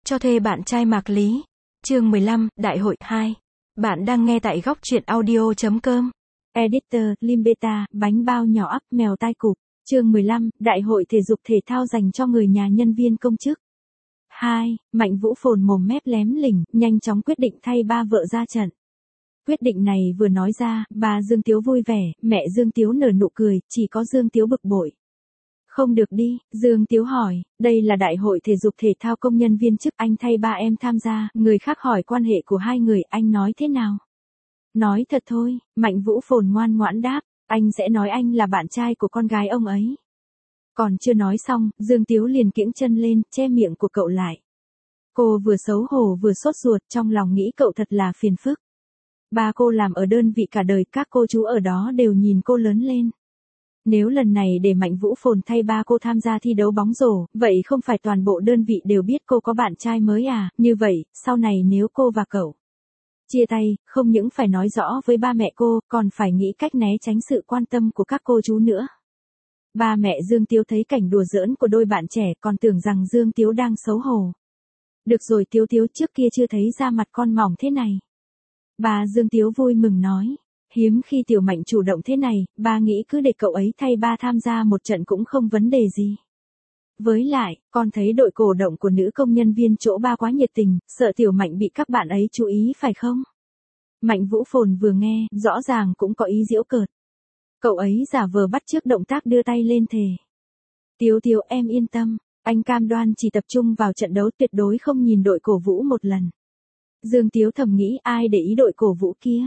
Cho thuê bạn trai Mạc Lý. Chương 15, Đại hội 2. Bạn đang nghe tại góc truyện audio.com. Editor, Limbeta, bánh bao nhỏ ắp mèo tai cụp. Chương 15, Đại hội thể dục thể thao dành cho người nhà nhân viên công chức. 2. Mạnh Vũ phồn mồm mép lém lỉnh, nhanh chóng quyết định thay ba vợ ra trận. Quyết định này vừa nói ra, bà Dương Tiếu vui vẻ, mẹ Dương Tiếu nở nụ cười, chỉ có Dương Tiếu bực bội. Không được đi, Dương Tiếu hỏi, đây là đại hội thể dục thể thao công nhân viên chức, anh thay ba em tham gia, người khác hỏi quan hệ của hai người, anh nói thế nào? Nói thật thôi, Mạnh Vũ phồn ngoan ngoãn đáp, anh sẽ nói anh là bạn trai của con gái ông ấy. Còn chưa nói xong, Dương Tiếu liền kiễng chân lên, che miệng của cậu lại. Cô vừa xấu hổ vừa sốt ruột, trong lòng nghĩ cậu thật là phiền phức. Ba cô làm ở đơn vị cả đời, các cô chú ở đó đều nhìn cô lớn lên. Nếu lần này để Mạnh Vũ phồn thay ba cô tham gia thi đấu bóng rổ, vậy không phải toàn bộ đơn vị đều biết cô có bạn trai mới à, như vậy, sau này nếu cô và cậu chia tay, không những phải nói rõ với ba mẹ cô, còn phải nghĩ cách né tránh sự quan tâm của các cô chú nữa. Ba mẹ Dương Tiếu thấy cảnh đùa giỡn của đôi bạn trẻ, còn tưởng rằng Dương Tiếu đang xấu hổ. Được rồi Tiếu Tiếu, trước kia chưa thấy da mặt con mỏng thế này. Bà Dương Tiếu vui mừng nói. Hiếm khi Tiểu Mạnh chủ động thế này, ba nghĩ cứ để cậu ấy thay ba tham gia một trận cũng không vấn đề gì. Với lại, con thấy đội cổ động của nữ công nhân viên chỗ ba quá nhiệt tình, sợ Tiểu Mạnh bị các bạn ấy chú ý phải không? Mạnh Vũ phồn vừa nghe, rõ ràng cũng có ý giễu cợt. Cậu ấy giả vờ bắt chước động tác đưa tay lên thề. Tiếu Tiếu em yên tâm, anh cam đoan chỉ tập trung vào trận đấu, tuyệt đối không nhìn đội cổ vũ một lần. Dương Tiếu thầm nghĩ ai để ý đội cổ vũ kia.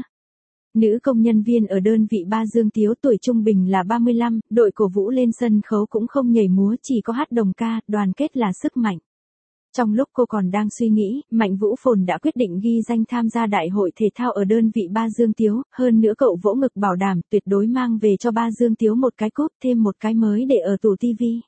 Nữ công nhân viên ở đơn vị ba Dương Tiếu tuổi trung bình là 35, đội cổ vũ lên sân khấu cũng không nhảy múa, chỉ có hát đồng ca, đoàn kết là sức mạnh. Trong lúc cô còn đang suy nghĩ, Mạnh Vũ phồn đã quyết định ghi danh tham gia đại hội thể thao ở đơn vị ba Dương Tiếu, hơn nữa cậu vỗ ngực bảo đảm tuyệt đối mang về cho ba Dương Tiếu một cái cúp, thêm một cái mới để ở tủ tivi.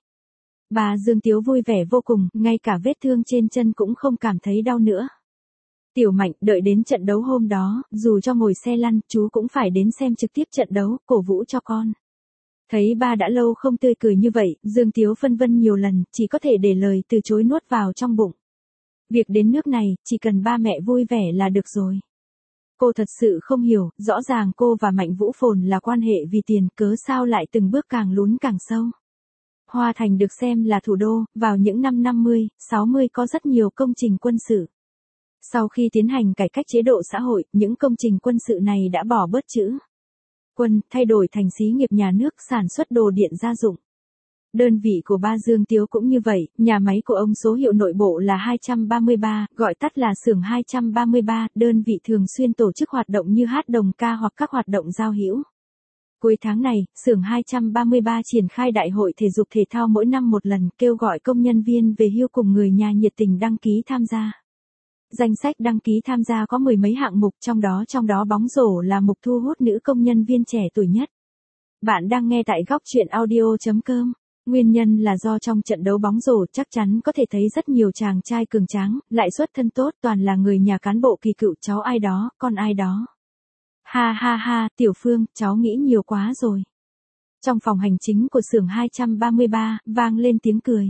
Bà Dương Tiếu vui vẻ vô cùng, ngay cả vết thương trên chân cũng không cảm thấy đau nữa. Tiểu Mạnh, đợi đến trận đấu hôm đó, dù cho ngồi xe lăn, chú cũng phải đến xem trực tiếp trận đấu, cổ vũ cho con. Thấy ba đã lâu không tươi cười như vậy, Dương Tiếu phân vân nhiều lần, chỉ có thể để lời từ chối nuốt vào trong bụng. Việc đến nước này, chỉ cần ba mẹ vui vẻ là được rồi. Cô thật sự không hiểu, rõ ràng cô và Mạnh Vũ phồn là quan hệ vì tiền, cớ sao lại từng bước càng lún càng sâu. Hoa Thành được xem là thủ đô, vào những năm 50, 60 có rất nhiều công trình quân sự. Sau khi tiến hành cải cách chế độ xã hội, những công trình quân sự này đã bỏ bớt chữ quân, thay đổi thành xí nghiệp nhà nước sản xuất đồ điện gia dụng. Đơn vị của ba Dương Tiếu cũng như vậy, nhà máy của ông số hiệu nội bộ là 233, gọi tắt là xưởng 233, đơn vị thường xuyên tổ chức hoạt động như hát đồng ca hoặc các hoạt động giao hữu. Cuối tháng này, xưởng 233 triển khai đại hội thể dục thể thao mỗi năm một lần, kêu gọi công nhân viên về hưu cùng người nhà nhiệt tình đăng ký tham gia. Danh sách đăng ký tham gia có mười mấy hạng mục, trong đó bóng rổ là mục thu hút nữ công nhân viên trẻ tuổi nhất. Bạn đang nghe tại góc truyện audio.com. Nguyên nhân là do trong trận đấu bóng rổ chắc chắn có thể thấy rất nhiều chàng trai cường tráng, lại xuất thân tốt, toàn là người nhà cán bộ kỳ cựu, cháu ai đó, con ai đó. Ha ha ha, Tiểu Phương, cháu nghĩ nhiều quá rồi. Trong phòng hành chính của xưởng 233, vang lên tiếng cười.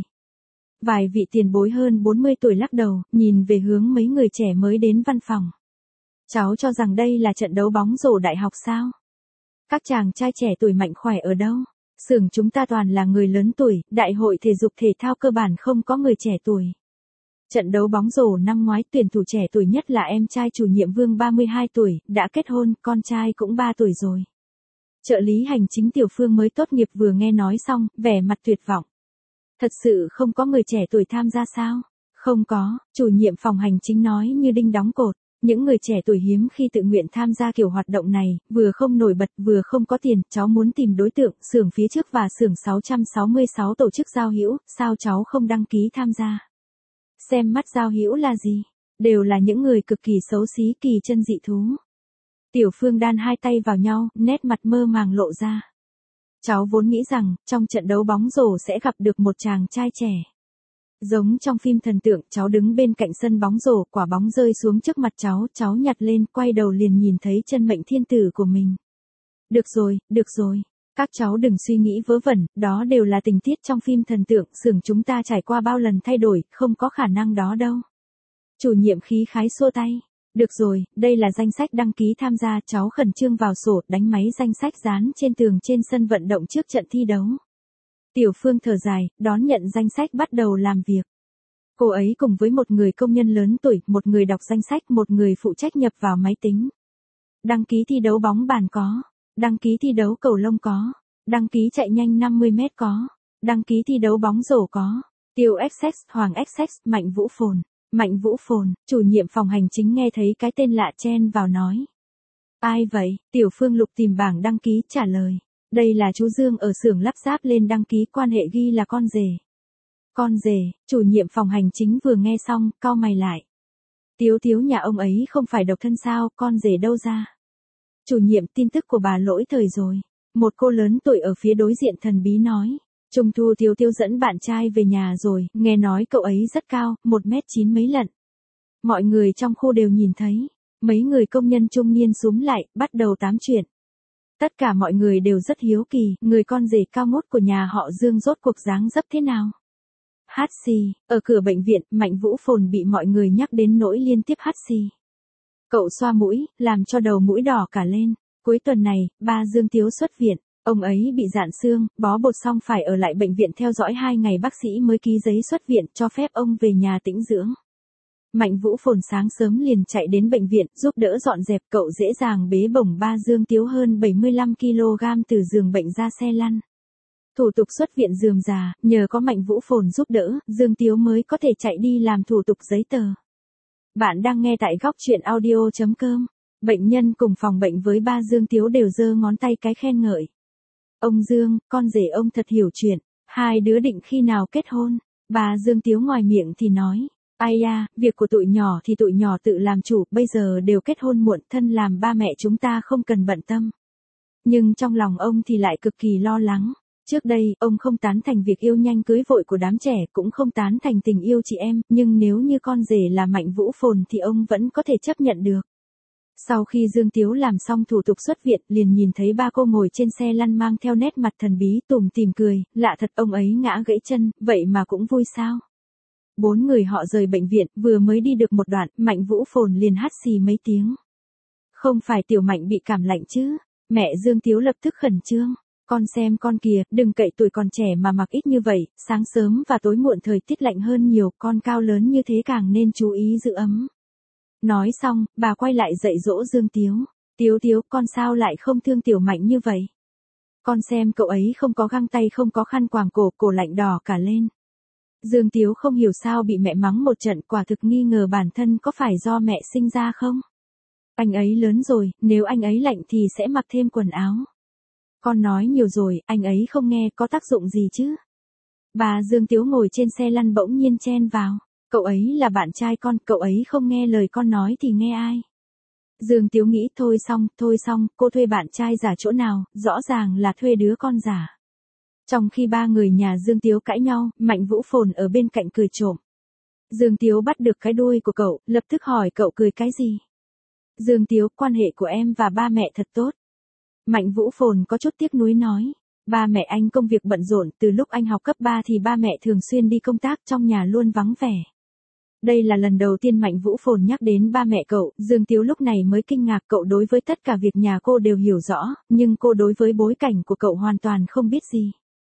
Vài vị tiền bối hơn 40 tuổi lắc đầu, nhìn về hướng mấy người trẻ mới đến văn phòng. Cháu cho rằng đây là trận đấu bóng rổ đại học sao? Các chàng trai trẻ tuổi mạnh khỏe ở đâu? Xưởng chúng ta toàn là người lớn tuổi, đại hội thể dục thể thao cơ bản không có người trẻ tuổi. Trận đấu bóng rổ năm ngoái tuyển thủ trẻ tuổi nhất là em trai chủ nhiệm Vương 32 tuổi, đã kết hôn, con trai cũng 3 tuổi rồi. Trợ lý hành chính Tiểu Phương mới tốt nghiệp vừa nghe nói xong, vẻ mặt tuyệt vọng. Thật sự không có người trẻ tuổi tham gia sao? Không có, chủ nhiệm phòng hành chính nói như đinh đóng cột. Những người trẻ tuổi hiếm khi tự nguyện tham gia kiểu hoạt động này, vừa không nổi bật vừa không có tiền, cháu muốn tìm đối tượng, xưởng phía trước và xưởng 666 tổ chức giao hữu, sao cháu không đăng ký tham gia? Xem mắt giao hữu là gì? Đều là những người cực kỳ xấu xí, kỳ chân dị thú. Tiểu Phương đan hai tay vào nhau, nét mặt mơ màng lộ ra. Cháu vốn nghĩ rằng, trong trận đấu bóng rổ sẽ gặp được một chàng trai trẻ. Giống trong phim thần tượng, cháu đứng bên cạnh sân bóng rổ, quả bóng rơi xuống trước mặt cháu nhặt lên, quay đầu liền nhìn thấy chân mệnh thiên tử của mình. Được rồi, các cháu đừng suy nghĩ vớ vẩn, đó đều là tình tiết trong phim thần tượng, xưởng chúng ta trải qua bao lần thay đổi, không có khả năng đó đâu. Chủ nhiệm khí khái xua tay. Được rồi, đây là danh sách đăng ký tham gia, cháu khẩn trương vào sổ, đánh máy danh sách dán trên tường trên sân vận động trước trận thi đấu. Tiểu Phương thở dài, đón nhận danh sách bắt đầu làm việc. Cô ấy cùng với một người công nhân lớn tuổi, một người đọc danh sách, một người phụ trách nhập vào máy tính. Đăng ký thi đấu bóng bàn có. Đăng ký thi đấu cầu lông có. Đăng ký chạy nhanh 50 mét có. Đăng ký thi đấu bóng rổ có. Tiêu XX, Hoàng XX, Mạnh Vũ Phồn. Mạnh Vũ Phồn, chủ nhiệm phòng hành chính nghe thấy cái tên lạ chen vào nói. Ai vậy? Tiểu Phương lục tìm bảng đăng ký trả lời. Đây là chú Dương ở xưởng lắp ráp lên đăng ký quan hệ ghi là con rể. Con rể, chủ nhiệm phòng hành chính vừa nghe xong, cau mày lại. Tiếu Tiếu nhà ông ấy không phải độc thân sao, con rể đâu ra? Chủ nhiệm tin tức của bà lỗi thời rồi. Một cô lớn tuổi ở phía đối diện thần bí nói. Trung thu Tiếu Tiếu dẫn bạn trai về nhà rồi, nghe nói cậu ấy rất cao, 1m9 mấy lận. Mọi người trong khu đều nhìn thấy. Mấy người công nhân trung niên xúm lại, bắt đầu tám chuyện. Tất cả mọi người đều rất hiếu kỳ, người con rể cao mốt của nhà họ Dương rốt cuộc dáng dấp thế nào. Hát xì, ở cửa bệnh viện, Mạnh Vũ Phồn bị mọi người nhắc đến nỗi liên tiếp hát xì. Cậu xoa mũi, làm cho đầu mũi đỏ cả lên. Cuối tuần này, ba Dương Tiếu xuất viện. Ông ấy bị rạn xương, bó bột xong phải ở lại bệnh viện theo dõi 2 ngày bác sĩ mới ký giấy xuất viện cho phép ông về nhà tĩnh dưỡng. Mạnh Vũ Phồn sáng sớm liền chạy đến bệnh viện giúp đỡ dọn dẹp, cậu dễ dàng bế bổng ba Dương Tiếu hơn 75 kg từ giường bệnh ra xe lăn. Thủ tục xuất viện rườm rà, nhờ có Mạnh Vũ Phồn giúp đỡ, Dương Tiếu mới có thể chạy đi làm thủ tục giấy tờ. Bạn đang nghe tại góc truyện audio.com. Bệnh nhân cùng phòng bệnh với ba Dương Tiếu đều giơ ngón tay cái khen ngợi. Ông Dương, con rể ông thật hiểu chuyện, hai đứa định khi nào kết hôn? Bà Dương Tiếu ngoài miệng thì nói, ai da, việc của tụi nhỏ thì tụi nhỏ tự làm chủ, bây giờ đều kết hôn muộn, thân làm ba mẹ chúng ta không cần bận tâm. Nhưng trong lòng ông thì lại cực kỳ lo lắng. Trước đây, ông không tán thành việc yêu nhanh cưới vội của đám trẻ, cũng không tán thành tình yêu chị em, nhưng nếu như con rể là Mạnh Vũ Phồn thì ông vẫn có thể chấp nhận được. Sau khi Dương Tiếu làm xong thủ tục xuất viện, liền nhìn thấy ba cô ngồi trên xe lăn mang theo nét mặt thần bí tủm tỉm cười, lạ thật ông ấy ngã gãy chân, vậy mà cũng vui sao? 4 người họ rời bệnh viện, vừa mới đi được một đoạn, Mạnh Vũ Phồn liền hắt xì mấy tiếng. Không phải Tiểu Mạnh bị cảm lạnh chứ? Mẹ Dương Tiếu lập tức khẩn trương. Con xem con kìa, đừng cậy tuổi còn trẻ mà mặc ít như vậy, sáng sớm và tối muộn thời tiết lạnh hơn nhiều, con cao lớn như thế càng nên chú ý giữ ấm. Nói xong, bà quay lại dạy dỗ Dương Tiếu. Tiếu Tiếu, con sao lại không thương Tiểu Mạnh như vậy? Con xem cậu ấy không có găng tay, không có khăn quàng cổ, cổ lạnh đỏ cả lên. Dương Tiếu không hiểu sao bị mẹ mắng một trận, quả thực nghi ngờ bản thân có phải do mẹ sinh ra không? Anh ấy lớn rồi, nếu anh ấy lạnh thì sẽ mặc thêm quần áo. Con nói nhiều rồi, anh ấy không nghe, có tác dụng gì chứ? Bà Dương Tiếu ngồi trên xe lăn bỗng nhiên chen vào. Cậu ấy là bạn trai con, cậu ấy không nghe lời con nói thì nghe ai? Dương Tiếu nghĩ thôi xong, cô thuê bạn trai giả chỗ nào, rõ ràng là thuê đứa con giả. Trong khi ba người nhà Dương Tiếu cãi nhau, Mạnh Vũ Phồn ở bên cạnh cười trộm. Dương Tiếu bắt được cái đuôi của cậu, lập tức hỏi cậu cười cái gì? Dương Tiếu, quan hệ của em và ba mẹ thật tốt. Mạnh Vũ Phồn có chút tiếc nuối nói. Ba mẹ anh công việc bận rộn, từ lúc anh học cấp 3 thì ba mẹ thường xuyên đi công tác, trong nhà luôn vắng vẻ. Đây là lần đầu tiên Mạnh Vũ Phồn nhắc đến ba mẹ cậu, Dương Tiếu lúc này mới kinh ngạc, cậu đối với tất cả việc nhà cô đều hiểu rõ, nhưng cô đối với bối cảnh của cậu hoàn toàn không biết gì.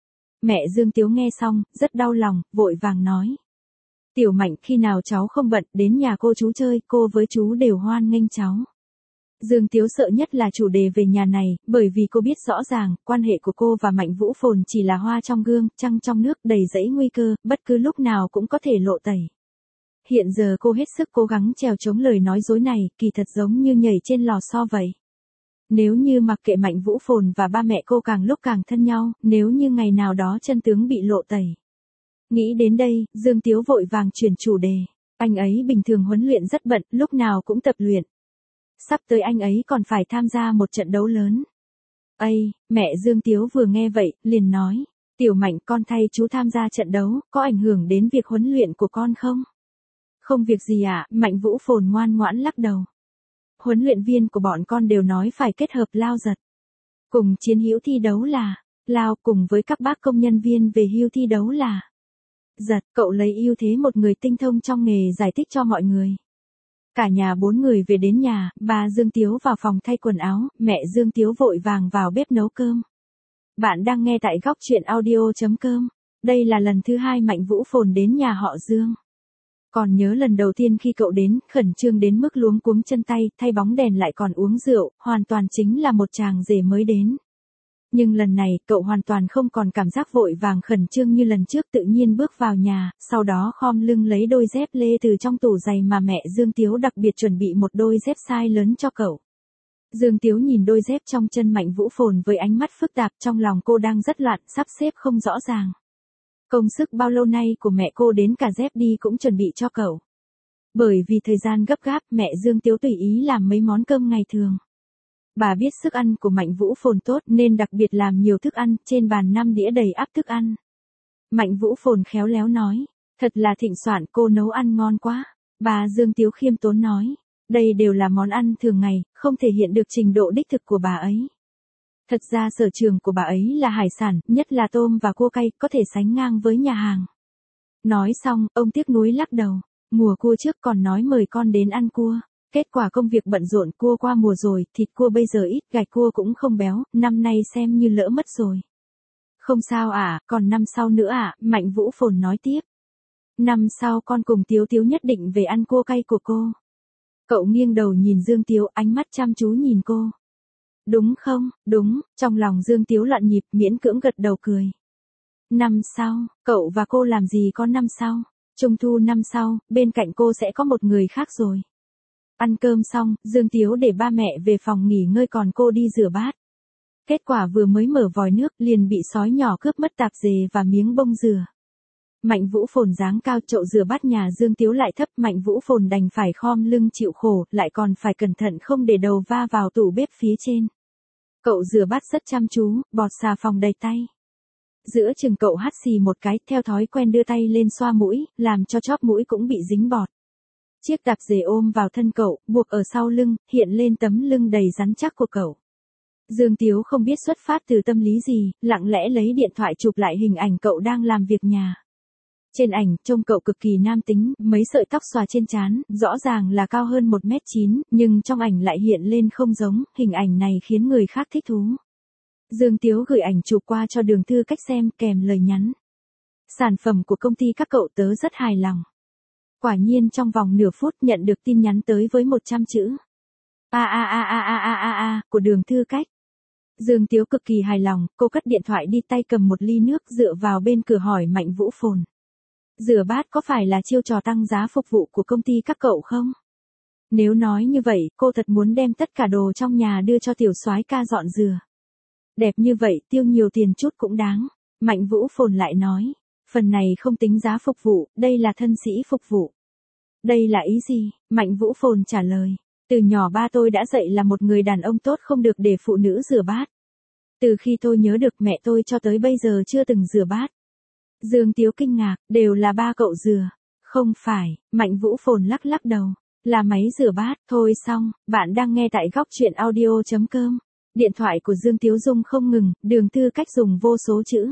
Mẹ Dương Tiếu nghe xong, rất đau lòng, vội vàng nói. Tiểu Mạnh, khi nào cháu không bận, đến nhà cô chú chơi, cô với chú đều hoan nghênh cháu. Dương Tiếu sợ nhất là chủ đề về nhà này, bởi vì cô biết rõ ràng, quan hệ của cô và Mạnh Vũ Phồn chỉ là hoa trong gương, trăng trong nước, đầy dẫy nguy cơ, bất cứ lúc nào cũng có thể lộ tẩy. Hiện giờ cô hết sức cố gắng trèo chống lời nói dối này, kỳ thật giống như nhảy trên lò xo vậy. Nếu như mặc kệ Mạnh Vũ Phồn và ba mẹ cô càng lúc càng thân nhau, nếu như ngày nào đó chân tướng bị lộ tẩy. Nghĩ đến đây, Dương Tiếu vội vàng chuyển chủ đề. Anh ấy bình thường huấn luyện rất bận, lúc nào cũng tập luyện. Sắp tới anh ấy còn phải tham gia một trận đấu lớn. Ây, mẹ Dương Tiếu vừa nghe vậy, liền nói. Tiểu Mạnh, con thay chú tham gia trận đấu, có ảnh hưởng đến việc huấn luyện của con không? Không việc gì ạ, Mạnh Vũ Phồn ngoan ngoãn lắc đầu. Huấn luyện viên của bọn con đều nói phải kết hợp lao giật cùng chiến hữu thi đấu là lao, cùng với các bác công nhân viên về hưu thi đấu là Giật, cậu lấy ưu thế một người tinh thông trong nghề giải thích cho mọi người. Cả nhà 4 người về đến nhà, bà Dương Tiếu vào phòng thay quần áo, mẹ Dương Tiếu vội vàng vào bếp nấu cơm. Bạn đang nghe tại góc truyện audio.com. Đây là lần thứ 2 Mạnh Vũ Phồn đến nhà họ Dương. Còn nhớ lần đầu tiên khi cậu đến, khẩn trương đến mức luống cuống chân tay, thay bóng đèn lại còn uống rượu, hoàn toàn chính là một chàng rể mới đến. Nhưng lần này, cậu hoàn toàn không còn cảm giác vội vàng khẩn trương như lần trước, tự nhiên bước vào nhà, sau đó khom lưng lấy đôi dép lê từ trong tủ giày mà mẹ Dương Tiếu đặc biệt chuẩn bị một đôi dép size lớn cho cậu. Dương Tiếu nhìn đôi dép trong chân Mạnh Vũ Phồn với ánh mắt phức tạp, trong lòng cô đang rất loạn, sắp xếp không rõ ràng. Công sức bao lâu nay của mẹ cô đến cả dép đi cũng chuẩn bị cho cậu. Bởi vì thời gian gấp gáp, mẹ Dương Tiếu tùy ý làm mấy món cơm ngày thường. Bà biết sức ăn của Mạnh Vũ Phồn tốt nên đặc biệt làm nhiều thức ăn, trên bàn 5 đĩa đầy ắp thức ăn. Mạnh Vũ Phồn khéo léo nói, thật là thịnh soạn, cô nấu ăn ngon quá. Bà Dương Tiếu khiêm tốn nói, đây đều là món ăn thường ngày, không thể hiện được trình độ đích thực của bà ấy. Thật ra sở trường của bà ấy là hải sản, nhất là tôm và cua cay, có thể sánh ngang với nhà hàng. Nói xong, ông tiếc nuối lắc đầu, mùa cua trước còn nói mời con đến ăn cua. Kết quả công việc bận rộn, cua qua mùa rồi, thịt cua bây giờ ít, gạch cua cũng không béo, năm nay xem như lỡ mất rồi. Không sao còn năm sau nữa Mạnh Vũ Phồn nói tiếp. Năm sau con cùng Tiếu Tiếu nhất định về ăn cua cay của cô. Cậu nghiêng đầu nhìn Dương Tiếu, ánh mắt chăm chú nhìn cô. Đúng không? Đúng, trong lòng Dương Tiếu loạn nhịp, miễn cưỡng gật đầu cười. Năm sau, cậu và cô làm gì có năm sau? Trung thu năm sau, bên cạnh cô sẽ có một người khác rồi. Ăn cơm xong, Dương Tiếu để ba mẹ về phòng nghỉ ngơi còn cô đi rửa bát. Kết quả vừa mới mở vòi nước liền bị sói nhỏ cướp mất tạp dề và miếng bông dừa. Mạnh Vũ Phồn dáng cao, chậu rửa bát nhà Dương Tiếu lại thấp, Mạnh Vũ Phồn đành phải khom lưng chịu khổ, lại còn phải cẩn thận không để đầu va vào tủ bếp phía trên. Cậu rửa bát rất chăm chú, bọt xà phòng đầy tay. Giữa chừng cậu hắt xì một cái, theo thói quen đưa tay lên xoa mũi, làm cho chóp mũi cũng bị dính bọt. Chiếc tạp dề ôm vào thân cậu, buộc ở sau lưng, hiện lên tấm lưng đầy rắn chắc của cậu. Dương Tiếu không biết xuất phát từ tâm lý gì, lặng lẽ lấy điện thoại chụp lại hình ảnh cậu đang làm việc nhà. Trên ảnh, trông cậu cực kỳ nam tính, mấy sợi tóc xòa trên trán, rõ ràng là cao hơn 1m9, nhưng trong ảnh lại hiện lên không giống, hình ảnh này khiến người khác thích thú. Dương Tiếu gửi ảnh chụp qua cho Đường Thư Cách xem kèm lời nhắn. Sản phẩm của công ty các cậu tớ rất hài lòng. Quả nhiên trong vòng nửa phút nhận được tin nhắn tới với 100 chữ. Của Đường Thư Cách. Dương Tiếu cực kỳ hài lòng, cô cất điện thoại đi, tay cầm một ly nước dựa vào bên cửa hỏi Mạnh Vũ Phồn. Rửa bát có phải là chiêu trò tăng giá phục vụ của công ty các cậu không? Nếu nói như vậy, cô thật muốn đem tất cả đồ trong nhà đưa cho tiểu soái ca dọn rửa. Đẹp như vậy, tiêu nhiều tiền chút cũng đáng. Mạnh Vũ Phồn lại nói, phần này không tính giá phục vụ, đây là thân sĩ phục vụ. Đây là ý gì? Mạnh Vũ Phồn trả lời, từ nhỏ ba tôi đã dạy là một người đàn ông tốt không được để phụ nữ rửa bát. Từ khi tôi nhớ được mẹ tôi cho tới bây giờ chưa từng rửa bát. Dương Tiếu kinh ngạc, đều là ba cậu rửa. Không phải, Mạnh Vũ Phồn lắc lắc đầu, là máy rửa bát. Thôi xong, bạn đang nghe tại góc truyện audio.com. Điện thoại của Dương Tiếu rung không ngừng, Đường Thư Cách dùng vô số chữ.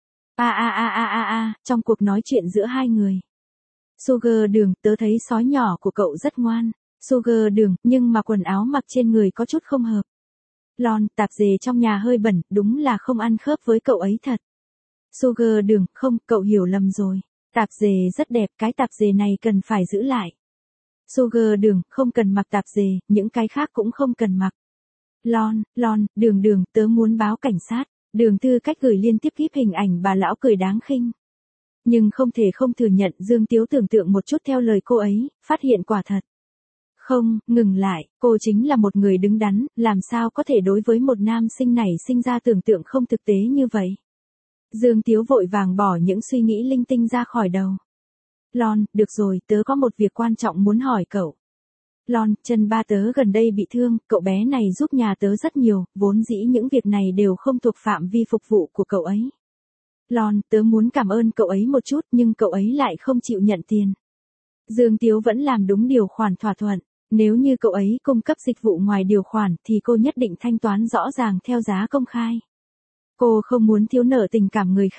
Trong cuộc nói chuyện giữa hai người. Sugar Đường, tớ thấy sói nhỏ của cậu rất ngoan. Sugar Đường, nhưng mà quần áo mặc trên người có chút không hợp. Lon, tạp dề trong nhà hơi bẩn, đúng là không ăn khớp với cậu ấy thật. Sugar Đường, không, cậu hiểu lầm rồi. Tạp dề rất đẹp, cái tạp dề này cần phải giữ lại. Sugar Đường, không cần mặc tạp dề, những cái khác cũng không cần mặc. Lon, Đường, tớ muốn báo cảnh sát. Đường Thư Cách gửi liên tiếp kíp hình ảnh bà lão cười đáng khinh. Nhưng không thể không thừa nhận, Dương Tiếu tưởng tượng một chút theo lời cô ấy, phát hiện quả thật. Không, ngừng lại, cô chính là một người đứng đắn, làm sao có thể đối với một nam sinh này sinh ra tưởng tượng không thực tế như vậy. Dương Tiếu vội vàng bỏ những suy nghĩ linh tinh ra khỏi đầu. Lon, được rồi, tớ có một việc quan trọng muốn hỏi cậu. Lon, chân ba tớ gần đây bị thương, cậu bé này giúp nhà tớ rất nhiều, vốn dĩ những việc này đều không thuộc phạm vi phục vụ của cậu ấy. Lon, tớ muốn cảm ơn cậu ấy một chút nhưng cậu ấy lại không chịu nhận tiền. Dương Tiếu vẫn làm đúng điều khoản thỏa thuận, nếu như cậu ấy cung cấp dịch vụ ngoài điều khoản thì cô nhất định thanh toán rõ ràng theo giá công khai. Cô không muốn thiếu nợ tình cảm người khác.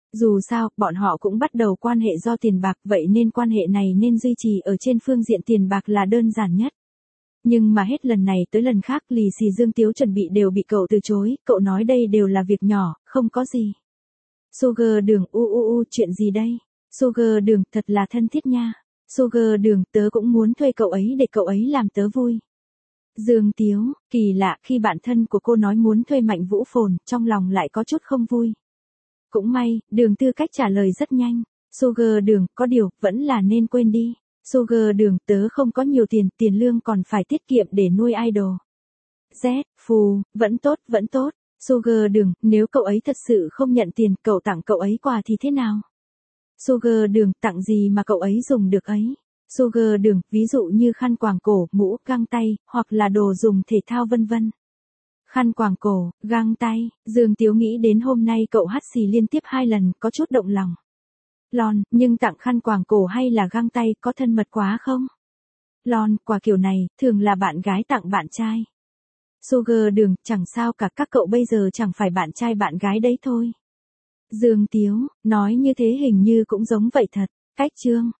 Dù sao, bọn họ cũng bắt đầu quan hệ do tiền bạc, vậy nên quan hệ này nên duy trì ở trên phương diện tiền bạc là đơn giản nhất. Nhưng mà hết lần này tới lần khác lì xì Dương Tiếu chuẩn bị đều bị cậu từ chối, cậu nói đây đều là việc nhỏ, không có gì. Sugar Đường, chuyện gì đây? Sugar Đường, thật là thân thiết nha. Sugar Đường, tớ cũng muốn thuê cậu ấy để cậu ấy làm tớ vui. Dương Tiếu, kỳ lạ, khi bạn thân của cô nói muốn thuê Mạnh Vũ Phồn, trong lòng lại có chút không vui. Cũng may, Đường Tư Cách trả lời rất nhanh. Sugar Đường, có điều, vẫn là nên quên đi. Sugar Đường, tớ không có nhiều tiền, tiền lương còn phải tiết kiệm để nuôi idol. Z, phù, vẫn tốt. Sugar Đường, nếu cậu ấy thật sự không nhận tiền, cậu tặng cậu ấy quà thì thế nào? Sugar Đường, tặng gì mà cậu ấy dùng được ấy? Sugar Đường, ví dụ như khăn quàng cổ, mũ, găng tay, hoặc là đồ dùng thể thao vân vân. Khăn quàng cổ, găng tay, Dương Tiếu nghĩ đến hôm nay cậu hắt xì liên tiếp 2 lần, có chút động lòng. Lon, nhưng tặng khăn quàng cổ hay là găng tay có thân mật quá không? Lon, quà kiểu này, thường là bạn gái tặng bạn trai. Sugar Đường, chẳng sao cả, các cậu bây giờ chẳng phải bạn trai bạn gái đấy thôi. Dương Tiếu, nói như thế hình như cũng giống vậy thật. Cách chương